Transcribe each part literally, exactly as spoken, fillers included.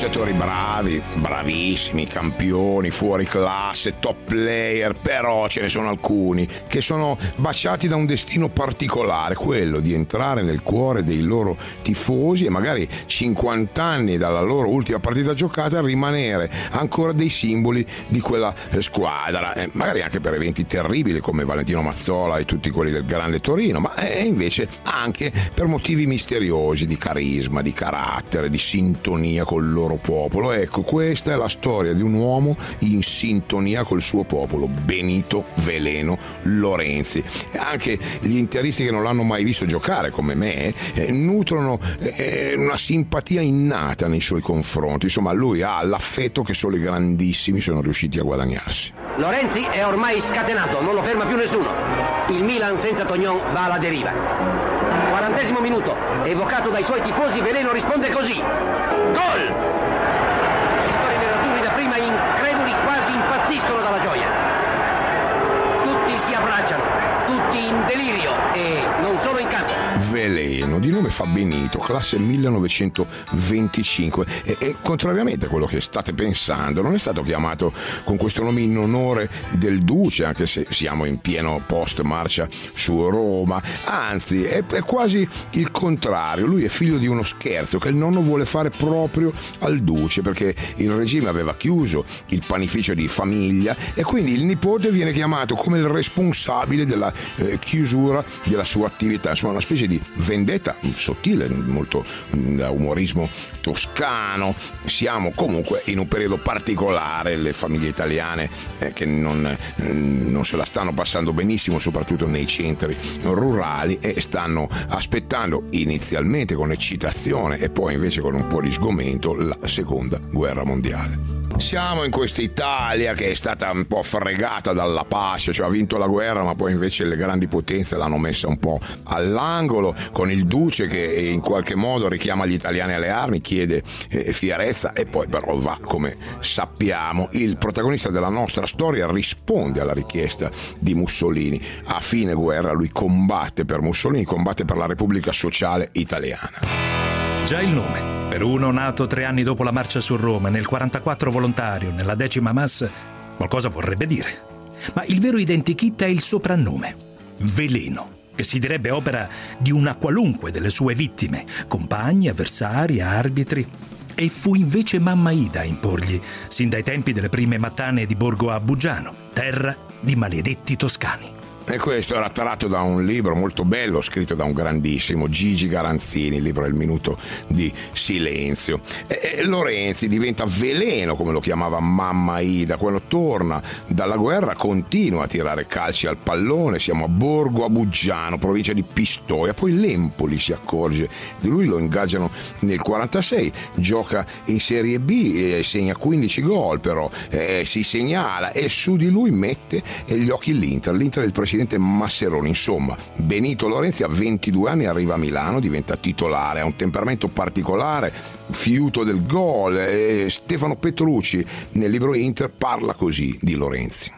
calciatori bravi, bravissimi, campioni, fuori classe, top player, però ce ne sono alcuni che sono baciati da un destino particolare, quello di entrare nel cuore dei loro tifosi e magari cinquanta anni dalla loro ultima partita giocata rimanere ancora dei simboli di quella squadra, eh, magari anche per eventi terribili come Valentino Mazzola e tutti quelli del Grande Torino, ma eh, invece anche per motivi misteriosi di carisma, di carattere, di sintonia col loro popolo. Ecco, questa è la storia di un uomo in sintonia col suo popolo, Benito Veleno Lorenzi. Anche gli interisti che non l'hanno mai visto giocare come me eh, nutrono eh, una simpatia innata nei suoi confronti. Insomma, lui ha l'affetto che solo i grandissimi sono riusciti a guadagnarsi. Lorenzi è ormai scatenato, non lo ferma più nessuno. Il Milan senza Tognon va alla deriva. quarantesimo minuto, evocato dai suoi tifosi, Veleno risponde così: gol! I suoi relatori da prima increduli quasi impazziscono dalla gioia. Tutti si abbracciano, tutti in delirio e non solo in campo. Veleno, di nome fa Benito, classe millenovecentoventicinque e, e contrariamente a quello che state pensando non è stato chiamato con questo nome in onore del duce, anche se siamo in pieno post marcia su Roma, anzi è, è quasi il contrario. Lui è figlio di uno scherzo che il nonno vuole fare proprio al duce, perché il regime aveva chiuso il panificio di famiglia e quindi il nipote viene chiamato come il responsabile della eh, chiusura della sua attività. Insomma, una specie di vendetta sottile, molto da umorismo toscano. Siamo comunque in un periodo particolare, le famiglie italiane eh, che non, non se la stanno passando benissimo, soprattutto nei centri rurali, e stanno aspettando inizialmente con eccitazione e poi invece con un po' di sgomento la seconda guerra mondiale. Siamo in questa Italia che è stata un po' fregata dalla pace, cioè ha vinto la guerra ma poi invece le grandi potenze l'hanno messa un po' all'angolo, con il duce che in qualche modo richiama gli italiani alle armi, chiede eh, fierezza e poi però va, come sappiamo. Il protagonista della nostra storia risponde alla richiesta di Mussolini. A fine guerra lui combatte per Mussolini, combatte per la Repubblica Sociale Italiana. Già il nome. Per uno nato tre anni dopo la marcia su Roma, nel quarantaquattro volontario, nella decima M A S, qualcosa vorrebbe dire. Ma il vero identikit è il soprannome, Veleno, che si direbbe opera di una qualunque delle sue vittime, compagni, avversari, arbitri. E fu invece mamma Ida a imporgli, sin dai tempi delle prime mattane di Borgo a Buggiano, terra di maledetti toscani. E questo era tratto da un libro molto bello scritto da un grandissimo Gigi Garanzini, il libro è Il minuto di silenzio. E, e Lorenzi diventa Veleno, come lo chiamava mamma Ida. Quando torna dalla guerra continua a tirare calci al pallone. Siamo a Borgo a Buggiano, provincia di Pistoia. Poi l'Empoli si accorge di lui, lo ingaggiano nel quarantasei, gioca in Serie B e segna quindici gol, però eh, si segnala e su di lui mette gli occhi l'Inter. L'Inter è il presidente Masseroni. Insomma, Benito Lorenzi a ventidue anni arriva a Milano, diventa titolare, ha un temperamento particolare, fiuto del gol. E Stefano Petrucci nel libro Inter parla così di Lorenzi.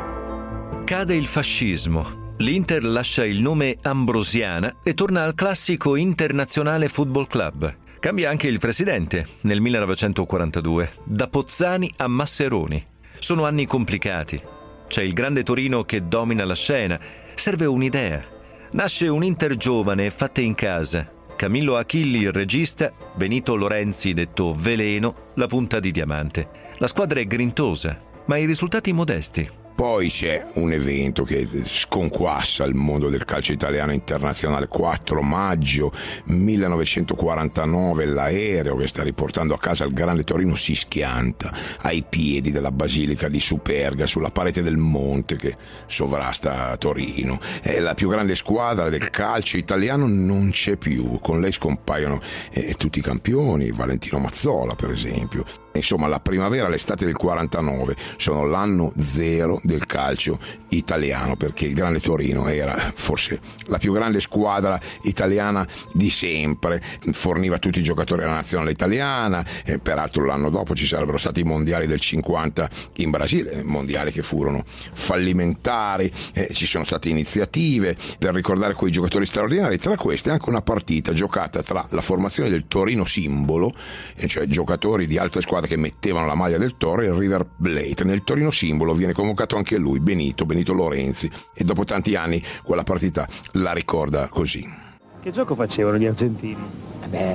Cade il fascismo, l'Inter lascia il nome Ambrosiana e torna al classico Internazionale Football Club. Cambia anche il presidente nel millenovecentoquarantadue, da Pozzani a Masseroni. Sono anni complicati. C'è il Grande Torino che domina la scena. Serve un'idea. Nasce un Inter giovane, fatta in casa. Camillo Achilli, il regista, Benito Lorenzi, detto Veleno, la punta di diamante. La squadra è grintosa, ma i risultati modesti. Poi c'è un evento che sconquassa il mondo del calcio italiano internazionale. Quattro maggio millenovecentoquarantanove, l'aereo che sta riportando a casa il Grande Torino si schianta ai piedi della Basilica di Superga, sulla parete del monte che sovrasta Torino. E la più grande squadra del calcio italiano non c'è più. Con lei scompaiono eh, tutti i campioni, Valentino Mazzola per esempio. Insomma, la primavera, l'estate del quarantanove sono l'anno zero del calcio italiano, perché il Grande Torino era forse la più grande squadra italiana di sempre, forniva tutti i giocatori alla nazionale italiana, e peraltro l'anno dopo ci sarebbero stati i mondiali del cinquanta in Brasile, mondiali che furono fallimentari, eh, ci sono state iniziative per ricordare quei giocatori straordinari, tra queste anche una partita giocata tra la formazione del Torino Simbolo, eh, cioè giocatori di altre squadre che mettevano la maglia del Toro, e il River Plate. Nel Torino Simbolo viene convocato anche lui, Benito, Benito Lorenzi, e dopo tanti anni quella partita la ricorda così. Che gioco facevano gli argentini? Eh beh,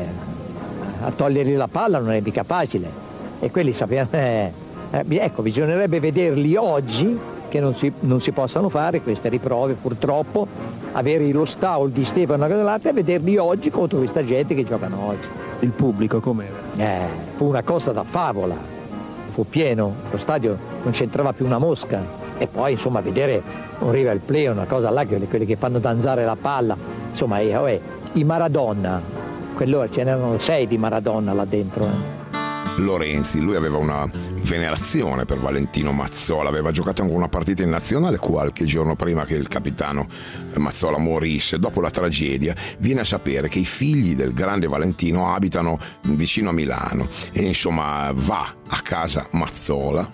a togliergli la palla non è mica facile, e quelli sapevano, eh, eh, ecco, bisognerebbe vederli oggi, che non si, non si possano fare queste riprove purtroppo, avere lo stau di Stefano e l'altra, e vederli oggi contro questa gente che giocano oggi. Il pubblico com'era? Eh, fu una cosa da favola, fu pieno, lo stadio non c'entrava più una mosca, e poi insomma vedere un River Plate, una cosa là, che quelli che fanno danzare la palla, insomma, eh, eh, i Maradona, quello, ce n'erano sei di Maradona là dentro. Eh. Lorenzi, lui aveva una venerazione per Valentino Mazzola, aveva giocato anche una partita in nazionale qualche giorno prima che il capitano Mazzola morisse. Dopo la tragedia viene a sapere che i figli del grande Valentino abitano vicino a Milano, e insomma va a casa Mazzola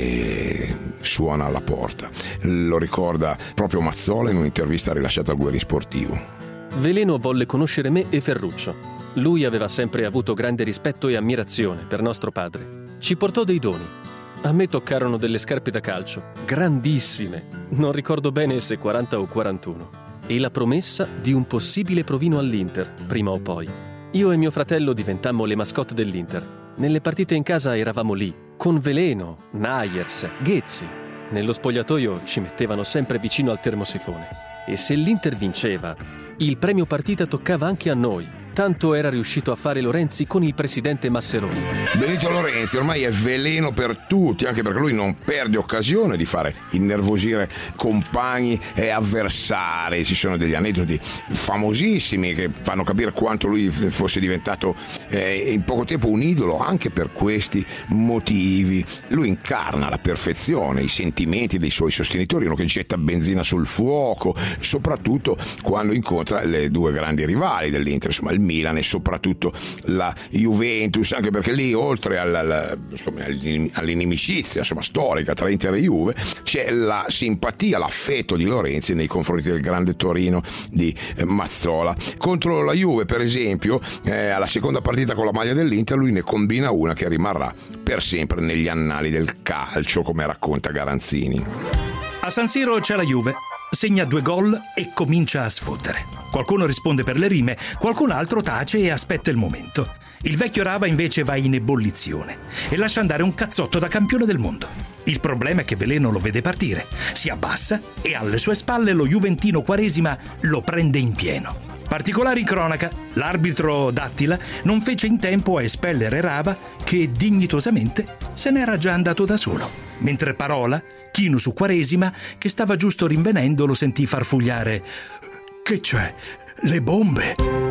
e suona alla porta. Lo ricorda proprio Mazzola in un'intervista rilasciata al Guerin Sportivo. Veleno volle conoscere me e Ferruccio. Lui aveva sempre avuto grande rispetto e ammirazione per nostro padre. Ci portò dei doni. A me toccarono delle scarpe da calcio, grandissime, non ricordo bene se quaranta o quarantuno, e la promessa di un possibile provino all'Inter, prima o poi. Io e mio fratello diventammo le mascotte dell'Inter. Nelle partite in casa eravamo lì, con Veleno, Nayers, Ghezzi. Nello spogliatoio ci mettevano sempre vicino al termosifone. E se l'Inter vinceva, il premio partita toccava anche a noi. Tanto era riuscito a fare Lorenzi con il presidente Masseroni. Benito Lorenzi ormai è veleno per tutti, anche perché lui non perde occasione di fare innervosire compagni e avversari. Ci sono degli aneddoti famosissimi che fanno capire quanto lui fosse diventato eh, in poco tempo un idolo anche per questi motivi. Lui incarna alla perfezione i sentimenti dei suoi sostenitori, uno che getta benzina sul fuoco, soprattutto quando incontra le due grandi rivali dell'Inter, insomma il Milan e soprattutto la Juventus, anche perché lì oltre alla, alla, insomma, all'inimicizia insomma, storica tra Inter e Juve c'è la simpatia, l'affetto di Lorenzi nei confronti del grande Torino di eh, Mazzola. Contro la Juve per esempio eh, alla seconda partita con la maglia dell'Inter lui ne combina una che rimarrà per sempre negli annali del calcio, come racconta Garanzini. A San Siro c'è la Juve, segna due gol e comincia a sfottere. Qualcuno risponde per le rime, qualcun altro tace e aspetta il momento. Il vecchio Rava invece va in ebollizione e lascia andare un cazzotto da campione del mondo. Il problema è che Veleno lo vede partire, si abbassa e alle sue spalle lo juventino Quaresima lo prende in pieno. Particolare in cronaca, l'arbitro Dattila non fece in tempo a espellere Rava, che dignitosamente se n'era già andato da solo. Mentre Parola, chino su Quaresima, che stava giusto rinvenendo, lo sentì farfugliare: «Che c'è? Le bombe!»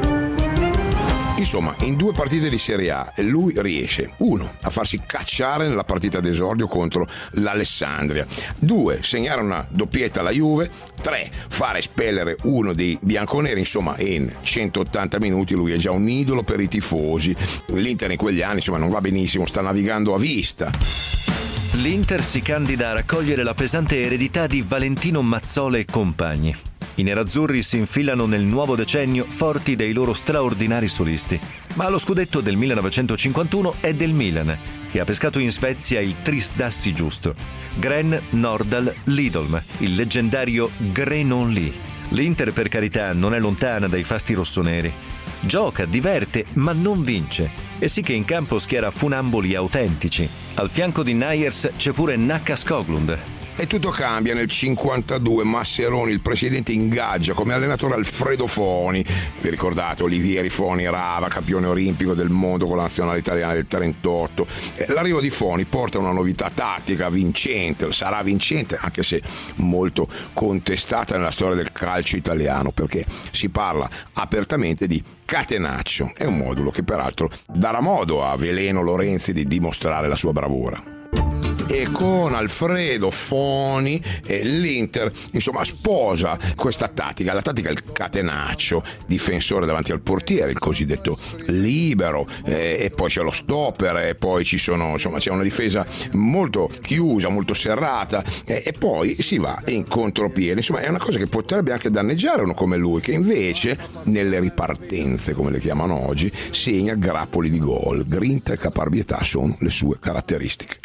Insomma, in due partite di Serie A lui riesce, uno, a farsi cacciare nella partita d'esordio contro l'Alessandria, due, segnare una doppietta alla Juve, tre, fare espellere uno dei bianconeri. Insomma, in centottanta minuti lui è già un idolo per i tifosi. L'Inter in quegli anni insomma non va benissimo, sta navigando a vista. L'Inter si candida a raccogliere la pesante eredità di Valentino Mazzola e compagni. I nerazzurri si infilano nel nuovo decennio forti dei loro straordinari solisti. Ma lo scudetto del millenovecentocinquantuno è del Milan, che ha pescato in Svezia il trisdassi giusto. Gren, Nordahl, Lidolm, il leggendario Grenon Lee. L'Inter, per carità, non è lontana dai fasti rossoneri. Gioca, diverte, ma non vince. E sì che in campo schiera funamboli autentici. Al fianco di Nayers c'è pure Nacca Skoglund. E tutto cambia nel cinquantadue. Mascheroni, il presidente, ingaggia come allenatore Alfredo Foni. Vi ricordate Olivieri Foni Rava, campione olimpico del mondo con la nazionale italiana del trentotto. L'arrivo di Foni porta una novità tattica vincente, sarà vincente anche se molto contestata nella storia del calcio italiano, perché si parla apertamente di catenaccio. È un modulo che peraltro darà modo a Veleno Lorenzi di dimostrare la sua bravura. E con Alfredo Foni eh, l'Inter insomma sposa questa tattica, la tattica del catenaccio, difensore davanti al portiere, il cosiddetto libero, eh, e poi c'è lo stopper, e poi ci sono insomma c'è una difesa molto chiusa, molto serrata, eh, e poi si va in contropiede. Insomma è una cosa che potrebbe anche danneggiare uno come lui, che invece nelle ripartenze, come le chiamano oggi, segna grappoli di gol. Grinta e caparbietà sono le sue caratteristiche.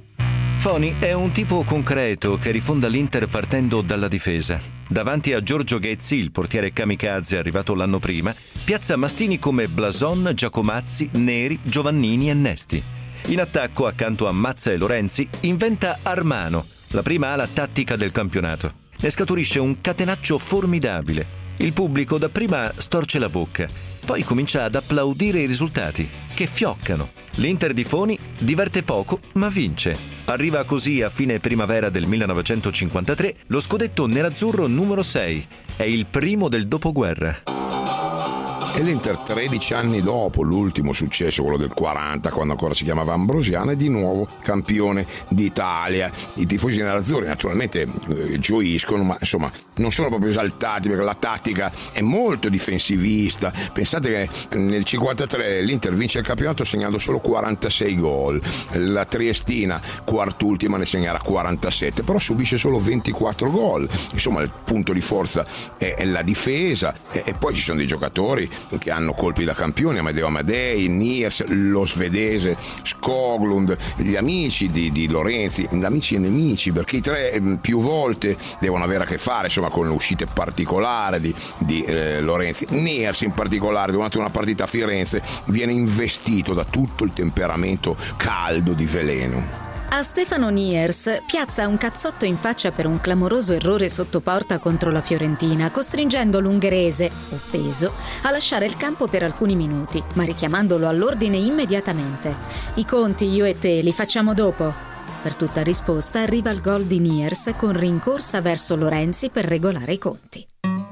Foni è un tipo concreto che rifonda l'Inter partendo dalla difesa. Davanti a Giorgio Ghezzi, il portiere kamikaze arrivato l'anno prima, piazza mastini come Blason, Giacomazzi, Neri, Giovannini e Nesti. In attacco, accanto a Mazza e Lorenzi, inventa Armano, la prima ala tattica del campionato. Ne scaturisce un catenaccio formidabile. Il pubblico dapprima storce la bocca, poi comincia ad applaudire i risultati, che fioccano. L'Inter di Foni diverte poco, ma vince. Arriva così a fine primavera del millenovecentocinquantatré lo scudetto nerazzurro numero sei. È il primo del dopoguerra. E l'Inter tredici anni dopo l'ultimo successo, quello del quaranta, quando ancora si chiamava Ambrosiana, è di nuovo campione d'Italia. I tifosi nerazzurri naturalmente eh, gioiscono, ma insomma non sono proprio esaltati perché la tattica è molto difensivista. Pensate che nel cinquantatré l'Inter vince il campionato segnando solo quarantasei gol, la Triestina quart'ultima ne segnerà quarantasette, però subisce solo ventiquattro gol. Insomma il punto di forza è, è la difesa, e, e poi ci sono dei giocatori che hanno colpi da campioni, Amedeo Amadei, Niers, lo svedese Skoglund, gli amici di, di Lorenzi, amici e nemici, perché i tre più volte devono avere a che fare insomma con le uscite particolari di, di eh, Lorenzi. Niers in particolare durante una partita a Firenze viene investito da tutto il temperamento caldo di Veleno. A Stefano Niers piazza un cazzotto in faccia per un clamoroso errore sotto porta contro la Fiorentina, costringendo l'ungherese, offeso, a lasciare il campo per alcuni minuti, ma richiamandolo all'ordine immediatamente. I conti io e te li facciamo dopo. Per tutta risposta arriva il gol di Niers con rincorsa verso Lorenzi per regolare i conti.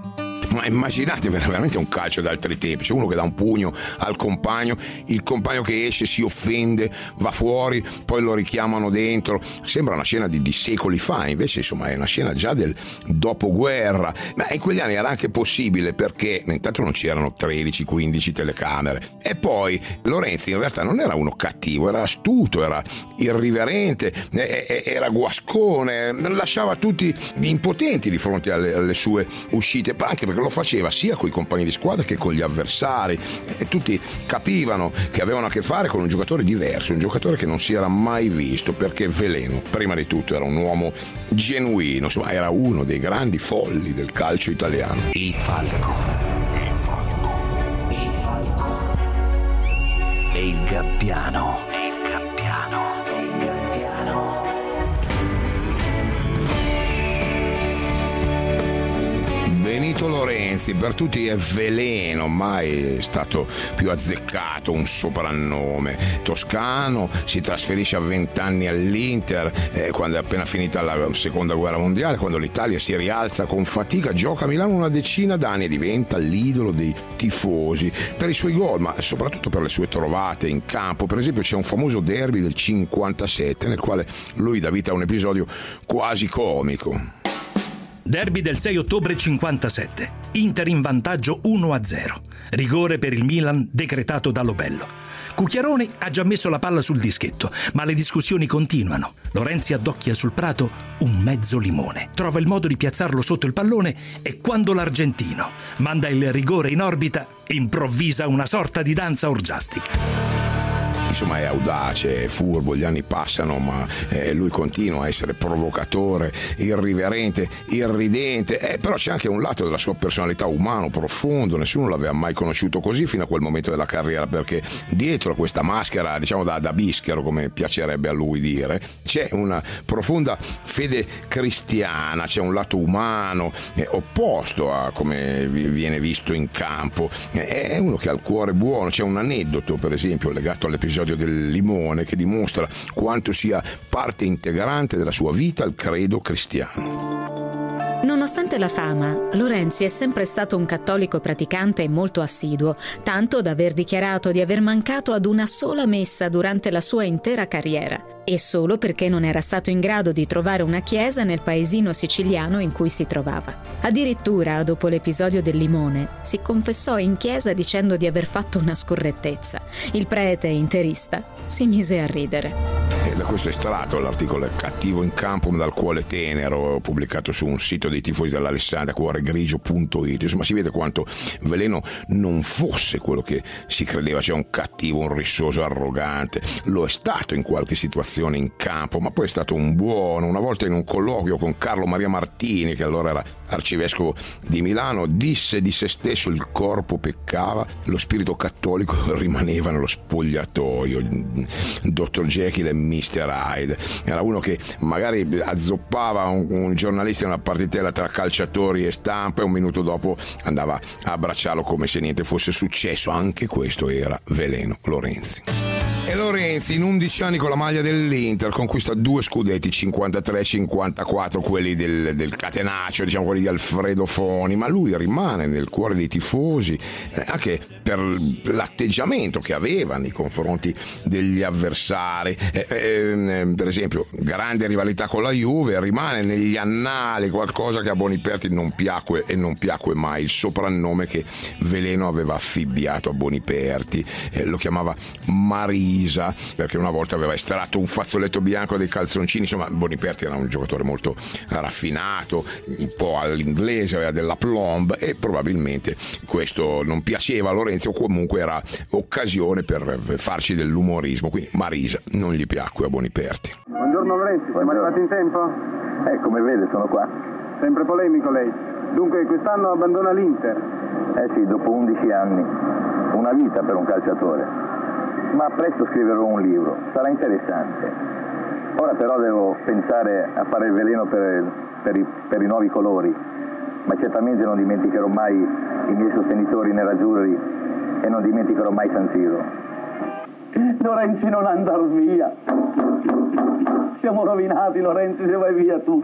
Ma immaginate veramente un calcio d'altri tempi, c'è uno che dà un pugno al compagno, il compagno che esce si offende, va fuori, poi lo richiamano dentro. Sembra una scena di, di secoli fa, invece insomma è una scena già del dopoguerra. Ma in quegli anni era anche possibile perché intanto non c'erano tredici quindici telecamere, e poi Lorenzi in realtà non era uno cattivo, era astuto, era irriverente, era guascone, lasciava tutti impotenti di fronte alle, alle sue uscite, anche perché lo faceva sia con i compagni di squadra che con gli avversari, e tutti capivano che avevano a che fare con un giocatore diverso, un giocatore che non si era mai visto, perché Veleno prima di tutto era un uomo genuino, insomma era uno dei grandi folli del calcio italiano. Il falco, il falco, il falco e il gabbiano, e il gabbiano, e il gabbiano. Benito Lorenzi per tutti è Veleno, mai è stato più azzeccato un soprannome. Toscano, si trasferisce a vent'anni all'Inter eh, quando è appena finita la seconda guerra mondiale, quando l'Italia si rialza con fatica, gioca a Milano una decina d'anni e diventa l'idolo dei tifosi per i suoi gol, ma soprattutto per le sue trovate in campo. Per esempio c'è un famoso derby del cinquantasette nel quale lui dà vita a un episodio quasi comico. Derby del sei ottobre cinquantasette. Inter in vantaggio uno a zero. Rigore per il Milan decretato da Lobello. Cucchiarone ha già messo la palla sul dischetto, ma le discussioni continuano. Lorenzi addocchia sul prato un mezzo limone. Trova il modo di piazzarlo sotto il pallone e quando l'argentino manda il rigore in orbita, improvvisa una sorta di danza orgiastica. insomma è audace, è furbo, gli anni passano ma eh, lui continua a essere provocatore, irriverente, irridente, eh, però c'è anche un lato della sua personalità umano profondo, nessuno l'aveva mai conosciuto così fino a quel momento della carriera, perché dietro a questa maschera, diciamo da, da bischero, come piacerebbe a lui dire, c'è una profonda fede cristiana, c'è un lato umano eh, opposto a come viene visto in campo, eh, è uno che ha il cuore buono. C'è un aneddoto per esempio legato all'episodio del limone che dimostra quanto sia parte integrante della sua vita il credo cristiano. Nonostante la fama, Lorenzi è sempre stato un cattolico praticante e molto assiduo, tanto da aver dichiarato di aver mancato ad una sola messa durante la sua intera carriera, e solo perché non era stato in grado di trovare una chiesa nel paesino siciliano in cui si trovava. Addirittura, dopo l'episodio del limone, si confessò in chiesa dicendo di aver fatto una scorrettezza. Il prete interista si mise a ridere. E da questo estratto l'articolo è Cattivo in campo dal cuore tenero, pubblicato su un sito dei tifosi dell'Alessandria, cuoregrigio punto it. Insomma, si vede quanto Veleno non fosse quello che si credeva, cioè un cattivo, un rissoso, arrogante. Lo è stato in qualche situazione in campo, ma poi è stato un buono. Una volta in un colloquio con Carlo Maria Martini, che allora era arcivescovo di Milano, disse di se stesso: il corpo peccava, lo spirito cattolico rimaneva nello spogliatoio. dottor Jekyll e mister Hyde. Era uno che magari azzoppava un, un giornalista in una partitella tra calciatori e stampa e un minuto dopo andava a abbracciarlo come se niente fosse successo. Anche questo era Veleno Lorenzi. E Lorenzi in undici anni con la maglia dell'Inter conquista due scudetti, cinquantatré cinquantaquattro, quelli del, del catenaccio, diciamo quelli di Alfredo Foni, ma lui rimane nel cuore dei tifosi eh, anche per l'atteggiamento che aveva nei confronti degli avversari. Eh, eh, per esempio, grande rivalità con la Juve, rimane negli annali qualcosa che a Boniperti non piacque e non piacque mai, il soprannome che Veleno aveva affibbiato a Boniperti. Eh, lo chiamava Marisa, perché una volta aveva estratto un fazzoletto bianco dei calzoncini. Insomma, Boniperti era un giocatore molto raffinato, un po' all'inglese, aveva della plomb, e probabilmente questo non piaceva a Lorenzi, o comunque era occasione per farci dell'umorismo, quindi Marisa non gli piacque a Boniperti. Buongiorno Lorenzi, siamo arrivati in tempo? Eh, come vede sono qua. Sempre polemico lei. Dunque quest'anno abbandona l'Inter? Eh sì, dopo undici anni. Una vita per un calciatore. Ma presto scriverò un libro, sarà interessante. Ora però devo pensare a fare il veleno per, per, i, per i nuovi colori, ma certamente non dimenticherò mai i miei sostenitori nerazzurri e non dimenticherò mai San Siro. Lorenzi, non andar via. Siamo rovinati, Lorenzi, se vai via tu.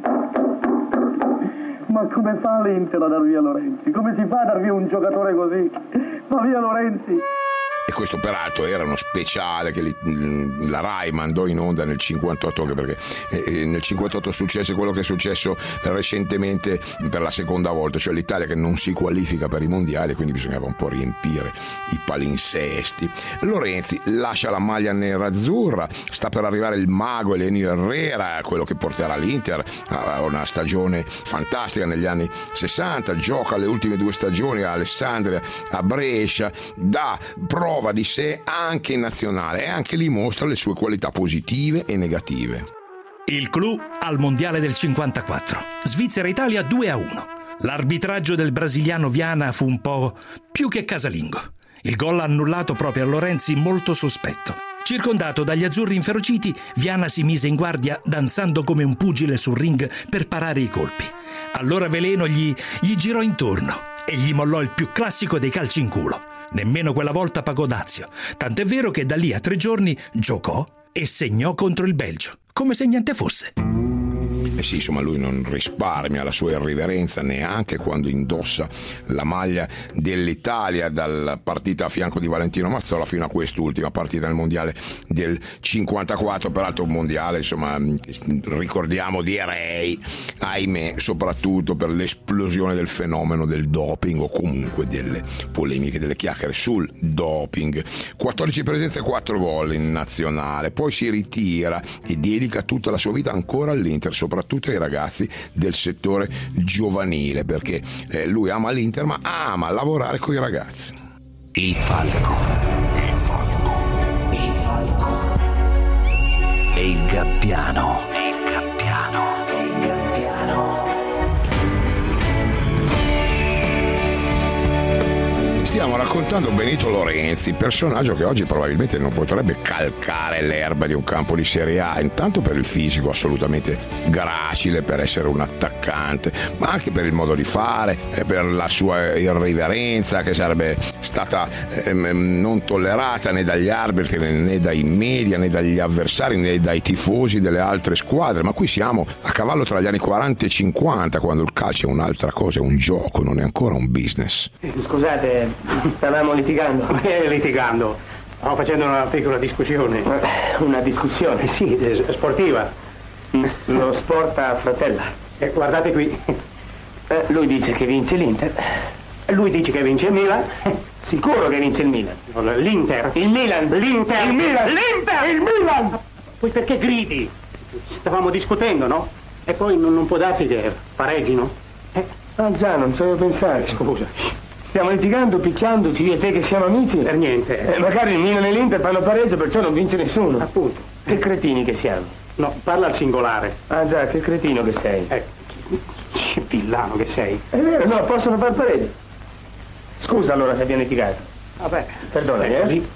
Ma come fa l'Inter a dar via Lorenzi? Come si fa a dar via un giocatore così? Va via Lorenzi. E questo peraltro era uno speciale che la Rai mandò in onda nel cinquantotto, anche perché nel cinquantotto successe quello che è successo recentemente per la seconda volta, cioè l'Italia che non si qualifica per i mondiali, quindi bisognava un po' riempire i palinsesti. Lorenzi lascia la maglia nerazzurra, sta per arrivare il mago Elenio Herrera, quello che porterà l'Inter a una stagione fantastica negli anni sessanta, gioca le ultime due stagioni a Alessandria, a Brescia, dà prova di sé anche in nazionale e anche lì mostra le sue qualità positive e negative. Il clou al mondiale del cinquantaquattro. Svizzera-Italia due a uno. L'arbitraggio del brasiliano Viana fu un po' più che casalingo. Il gol annullato proprio a Lorenzi molto sospetto. Circondato dagli azzurri inferociti, Viana si mise in guardia danzando come un pugile sul ring per parare i colpi. Allora Veleno gli, gli girò intorno e gli mollò il più classico dei calci in culo. Nemmeno quella volta pagò dazio, tant'è vero che da lì a tre giorni giocò e segnò contro il Belgio, come se niente fosse. Eh sì, insomma, lui non risparmia la sua irriverenza neanche quando indossa la maglia dell'Italia, dalla partita a fianco di Valentino Mazzola fino a quest'ultima partita nel mondiale del cinquantaquattro, peraltro un mondiale, insomma, ricordiamo, direi, ahimè, soprattutto per l'esplosione del fenomeno del doping, o comunque delle polemiche, delle chiacchiere sul doping. quattordici presenze e quattro gol in nazionale, poi si ritira e dedica tutta la sua vita ancora all'Inter, soprattutto ai ragazzi del settore giovanile, perché eh, lui ama l'Inter ma ama lavorare con i ragazzi. Il falco, il falco, il falco. e il Gabbiano. E il Gabbiano. E il Gabbiano. Stiamo raccontando Benito Lorenzi, personaggio che oggi probabilmente non potrebbe calcare l'erba di un campo di Serie A, intanto per il fisico assolutamente gracile per essere un attaccante, ma anche per il modo di fare e per la sua irriverenza che sarebbe stata ehm, non tollerata né dagli arbitri né dai media né dagli avversari né dai tifosi delle altre squadre. Ma qui siamo a cavallo tra gli anni quaranta e cinquanta, quando il calcio è un'altra cosa, è un gioco, non è ancora un business. Scusate, stavamo litigando. Eh, litigando? Stavo facendo una piccola discussione. Una discussione? Sì, sportiva. Lo sport a fratella. Eh, guardate qui. Eh, lui dice che vince l'Inter. Lui dice che vince il Milan. Sicuro che vince il Milan. L'Inter. Il Milan. L'Inter. Il Milan. L'Inter. Il Milan. Poi perché gridi? Stavamo discutendo, no? E poi non, non può darsi che pareggino. Eh? Ah già, non ci avevo pensato. Scusa. Stiamo litigando, picchiandoci, io e te che siamo amici. Per niente. Eh, magari il Milan e l'Inter fanno pareggio, perciò non vince nessuno. Appunto. Che cretini che siamo. No, parla al singolare. Ah già, che cretino che sei. Eh, che villano che sei. È vero, no, possono far pareggio. Scusa allora se abbiamo litigato. Vabbè. Perdonami, eh? Così.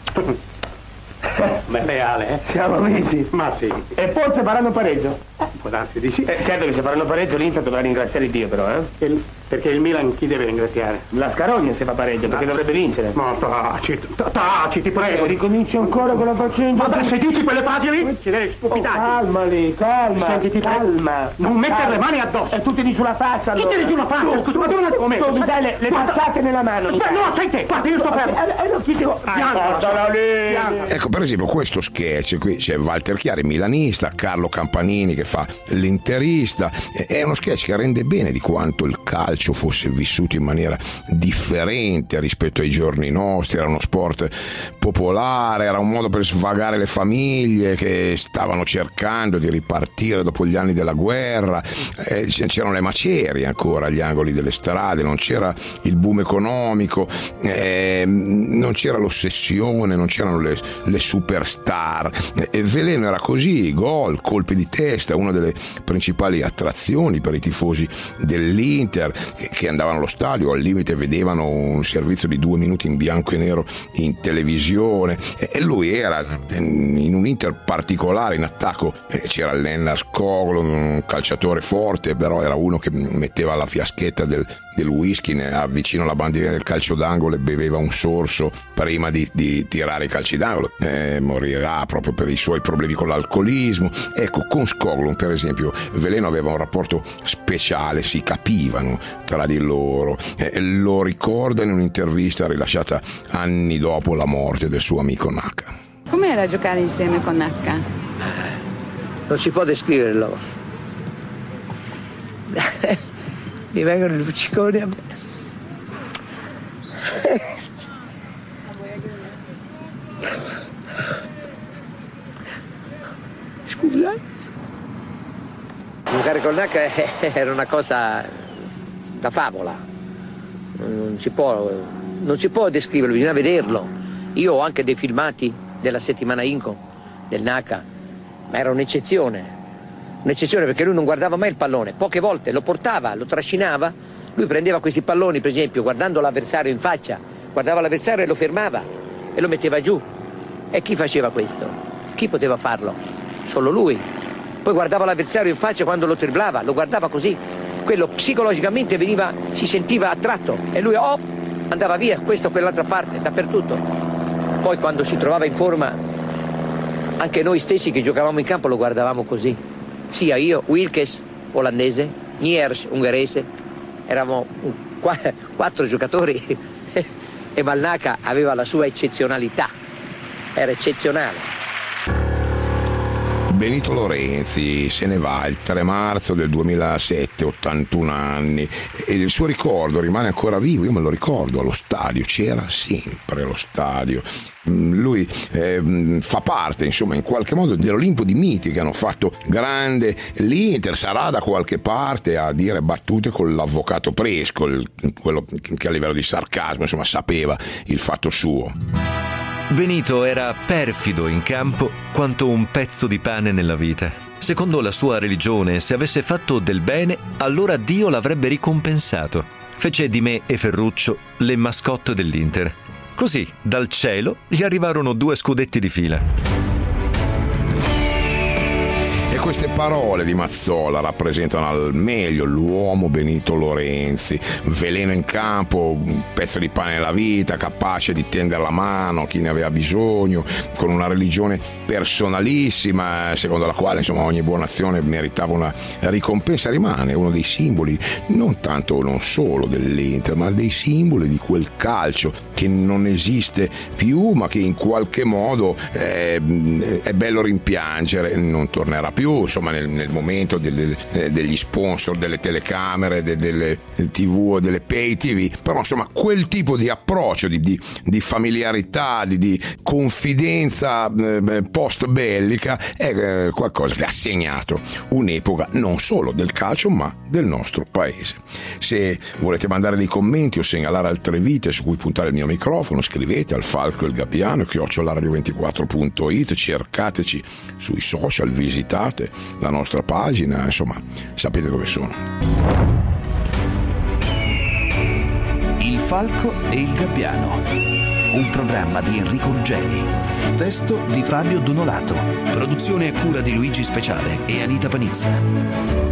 Ma è reale, eh? Siamo amici. Ma sì. E forse faranno pareggio. Eh, può darsi di sì. Eh, certo che se faranno pareggio l'Inter dovrà ringraziare Dio però, eh? Il, perché il Milan chi deve ringraziare? La Scarogna se fa pareggio, perché ah, dovrebbe vincere. Ma taci, taci, ti prego. Eh, ricominci ancora con la faccenda. Vabbè, se dici quelle pagine ci devi stupidare. Oh, calmali, calma. Sentiti, calma. Non mettere le mani addosso. E tu ti di sulla faccia allora. Chi ti di sulla faccia? Scusa, ma tu non attimo me. Tu mi dai le, le passate nella mano. Beh, no, sei te. Guarda, io sto fermo. Eh, eh, non ti dico. Piantala lì. Ecco, per esempio, questo sketch qui c'è Walter Chiari, milanista, Carlo Campanini che fa l'interista. È uno sketch che rende bene di quanto il calcio fosse vissuto in maniera differente rispetto ai giorni nostri. Era uno sport popolare, era un modo per svagare le famiglie che stavano cercando di ripartire dopo gli anni della guerra. Eh, c'erano le macerie ancora agli angoli delle strade, non c'era il boom economico, eh, non c'era l'ossessione, non c'erano le, le superstar. Eh, Veleno era così, gol, colpi di testa, una delle principali attrazioni per i tifosi dell'Inter che andavano allo stadio, al limite vedevano un servizio di due minuti in bianco e nero in televisione, e lui era in un Inter particolare in attacco. C'era Lennart Skoglund, un calciatore forte, però era uno che metteva la fiaschetta del, del whisky vicino alla bandiera del calcio d'angolo e beveva un sorso prima di, di tirare i calci d'angolo. Eh, morirà proprio per i suoi problemi con l'alcolismo. Ecco, con Skoglund per esempio Veleno aveva un rapporto speciale, si capivano tra di loro. Eh, lo ricorda in un'intervista rilasciata anni dopo la morte del suo amico Nacca. Com'era giocare insieme con Nacca? Non si può descriverlo. Mi vengono i lucciconi a me. Scusate. Giocare con Nacca era una cosa da favola. Non si può, non si può descriverlo, bisogna vederlo. Io ho anche dei filmati della settimana Inco, del Nacca, ma era un'eccezione. Un'eccezione perché lui non guardava mai il pallone, poche volte lo portava, lo trascinava, lui prendeva questi palloni per esempio guardando l'avversario in faccia, guardava l'avversario e lo fermava e lo metteva giù. E chi faceva questo? Chi poteva farlo? Solo lui. Poi guardava l'avversario in faccia quando lo triplava, lo guardava così, quello psicologicamente veniva, si sentiva attratto e lui oh, andava via, questo o quell'altra parte, dappertutto. Poi quando si trovava in forma, anche noi stessi che giocavamo in campo lo guardavamo così. Sia io, Wilkes, olandese, Niers, ungherese, eravamo quattro giocatori e Malnaca aveva la sua eccezionalità, era eccezionale. Benito Lorenzi se ne va il tre marzo del duemilasette, ottantuno anni, e il suo ricordo rimane ancora vivo. Io me lo ricordo allo stadio, c'era sempre allo stadio. Lui eh, fa parte, insomma, in qualche modo dell'Olimpo di miti che hanno fatto grande l'Inter. Sarà da qualche parte a dire battute con l'avvocato Presco, il, quello che a livello di sarcasmo, insomma, sapeva il fatto suo. Benito era perfido in campo quanto un pezzo di pane nella vita. Secondo la sua religione, se avesse fatto del bene, allora Dio l'avrebbe ricompensato. Fece di me e Ferruccio le mascotte dell'Inter. Così, dal cielo, gli arrivarono due scudetti di fila. E queste parole di Mazzola rappresentano al meglio l'uomo Benito Lorenzi, veleno in campo, un pezzo di pane nella vita, capace di tendere la mano a chi ne aveva bisogno, con una religione personalissima, secondo la quale insomma ogni buona azione meritava una ricompensa. Rimane uno dei simboli, non tanto, non solo dell'Inter, ma dei simboli di quel calcio che non esiste più, ma che in qualche modo è, è bello rimpiangere, non tornerà più. Insomma, nel, nel momento delle, degli sponsor, delle telecamere, de, delle tivù o delle pay tv, però insomma quel tipo di approccio, di, di, di familiarità, di, di confidenza eh, post bellica è eh, qualcosa che ha segnato un'epoca non solo del calcio ma del nostro paese. Se volete mandare dei commenti o segnalare altre vite su cui puntare il mio microfono, scrivete al Falco il Gabbiano chiocciola radio ventiquattro punto it, cercateci sui social, visitate la nostra pagina, insomma sapete dove sono. Il Falco e il Gabbiano, un programma di Enrico Ruggeri, testo di Fabio Donolato, produzione a cura di Luigi Speciale e Anita Panizza.